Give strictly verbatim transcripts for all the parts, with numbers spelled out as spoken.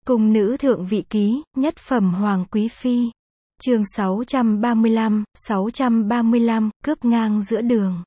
Cung nữ thượng vị ký, nhất phẩm hoàng quý phi. Chương sáu trăm ba mươi lăm, sáu trăm ba mươi lăm, cướp ngang giữa đường.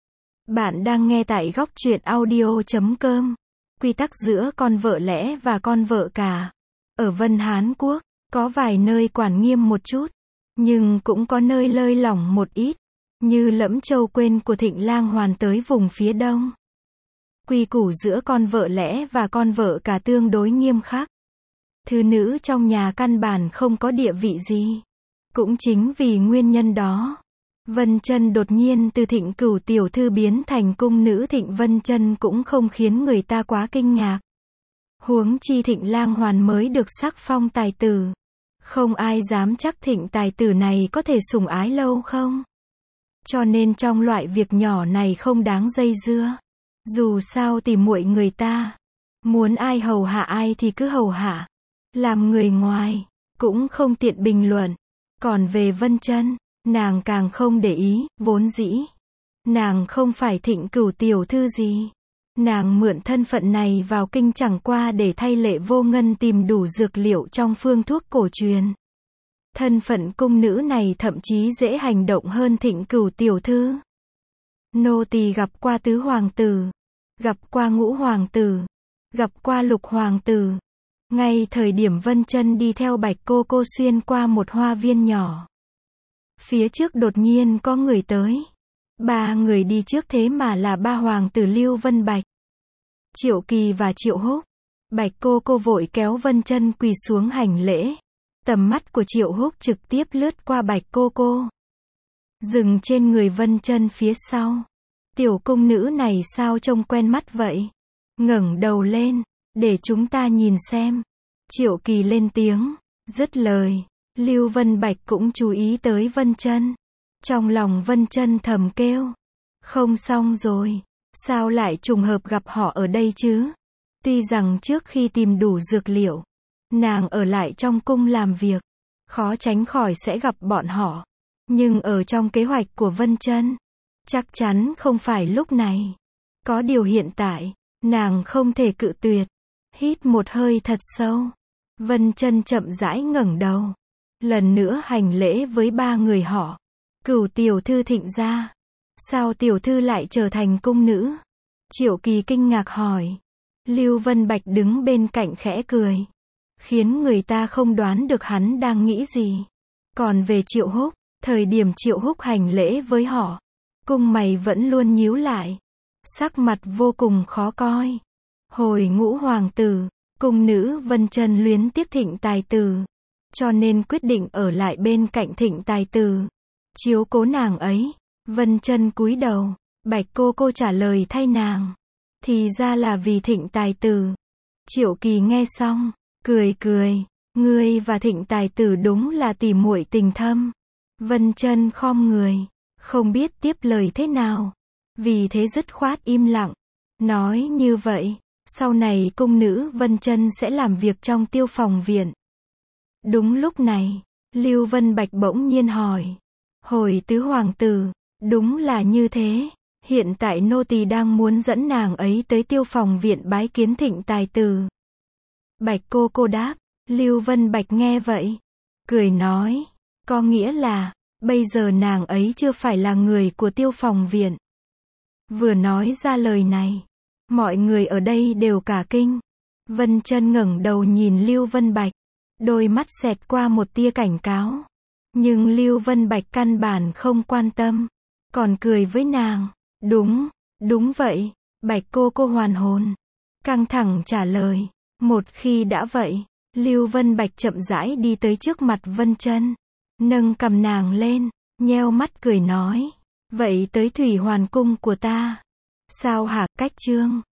Bạn đang nghe tại góc truyện audio chấm com. Quy tắc giữa con vợ lẽ và con vợ cả. Ở Vân Hán Quốc, có vài nơi quản nghiêm một chút, nhưng cũng có nơi lơi lỏng một ít, như Lẫm Châu Quên của Thịnh Lang Hoàn tới vùng phía đông. Quy củ giữa con vợ lẽ và con vợ cả tương đối nghiêm khắc. Thư nữ trong nhà căn bản không có địa vị gì. Cũng chính vì nguyên nhân đó, Vân Chân đột nhiên từ Thịnh Cửu tiểu thư biến thành cung nữ Thịnh Vân Chân cũng không khiến người ta quá kinh ngạc. Huống chi Thịnh Lang Hoàn mới được sắc phong tài tử. Không ai dám chắc Thịnh tài tử này có thể sủng ái lâu không. Cho nên trong loại việc nhỏ này không đáng dây dưa. Dù sao thì muội người ta, muốn ai hầu hạ ai thì cứ hầu hạ. Làm người ngoài, cũng không tiện bình luận. Còn về Vân Chân, nàng càng không để ý, vốn dĩ. Nàng không phải Thịnh Cửu tiểu thư gì. Nàng mượn thân phận này vào kinh chẳng qua để thay Lệ Vô Ngân tìm đủ dược liệu trong phương thuốc cổ truyền. Thân phận cung nữ này thậm chí dễ hành động hơn Thịnh Cửu tiểu thư. Nô tỳ gặp qua tứ hoàng tử, gặp qua ngũ hoàng tử, gặp qua lục hoàng tử. Ngay thời điểm Vân Chân đi theo Bạch cô cô xuyên qua một hoa viên nhỏ, phía trước đột nhiên có người tới. Ba người đi trước thế mà là ba hoàng tử Lưu Vân Bạch, Triệu Kỳ và Triệu Húc. Bạch cô cô vội kéo Vân Chân quỳ xuống hành lễ. Tầm mắt của Triệu Húc trực tiếp lướt qua Bạch cô cô, dừng trên người Vân Chân phía sau. Tiểu cung nữ này sao trông quen mắt vậy? Ngẩng đầu lên, để chúng ta nhìn xem. Triệu Kỳ lên tiếng, dứt lời, Lưu Vân Bạch cũng chú ý tới Vân Chân. Trong lòng Vân Chân thầm kêu, không xong rồi, sao lại trùng hợp gặp họ ở đây chứ? Tuy rằng trước khi tìm đủ dược liệu, nàng ở lại trong cung làm việc, khó tránh khỏi sẽ gặp bọn họ. Nhưng ở trong kế hoạch của Vân Chân, chắc chắn không phải lúc này. Có điều hiện tại, nàng không thể cự tuyệt. Hít một hơi thật sâu, Vân Chân chậm rãi ngẩng đầu, lần nữa hành lễ với ba người họ. Cửu tiểu thư Thịnh gia, sao tiểu thư lại trở thành cung nữ? Triệu Kỳ kinh ngạc hỏi. Lưu Vân Bạch đứng bên cạnh khẽ cười, khiến người ta không đoán được hắn đang nghĩ gì. Còn về Triệu Húc, thời điểm Triệu Húc hành lễ với họ, cung mày vẫn luôn nhíu lại, sắc mặt vô cùng khó coi. Hồi ngũ hoàng tử, cung nữ Vân Chân luyến tiếc Thịnh tài tử, cho nên quyết định ở lại bên cạnh Thịnh tài tử, chiếu cố nàng ấy. Vân Chân cúi đầu, Bạch cô cô trả lời thay nàng, thì ra là vì Thịnh tài tử. Triệu Kỳ nghe xong, cười cười, ngươi và Thịnh tài tử đúng là tỉ muội tình thâm. Vân Chân khom người, không biết tiếp lời thế nào, vì thế dứt khoát im lặng. Nói như vậy, sau này cung nữ Vân Chân sẽ làm việc trong Tiêu Phòng viện. Đúng lúc này, Lưu Vân Bạch bỗng nhiên hỏi, hồi tứ hoàng tử, đúng là như thế. Hiện tại nô tỳ đang muốn dẫn nàng ấy tới Tiêu Phòng viện bái kiến Thịnh tài tử. Bạch cô cô đáp. Lưu Vân Bạch nghe vậy, cười nói, có nghĩa là, bây giờ nàng ấy chưa phải là người của Tiêu Phòng viện. Vừa nói ra lời này, mọi người ở đây đều cả kinh. Vân Chân ngẩng đầu nhìn Lưu Vân Bạch, đôi mắt xẹt qua một tia cảnh cáo. Nhưng Lưu Vân Bạch căn bản không quan tâm, còn cười với nàng. Đúng, đúng vậy. Bạch cô cô hoàn hồn, căng thẳng trả lời. Một khi đã vậy, Lưu Vân Bạch chậm rãi đi tới trước mặt Vân Chân, nâng cầm nàng lên, nheo mắt cười nói, vậy tới Thủy Hoàn cung của ta. Sao hả? Cách chương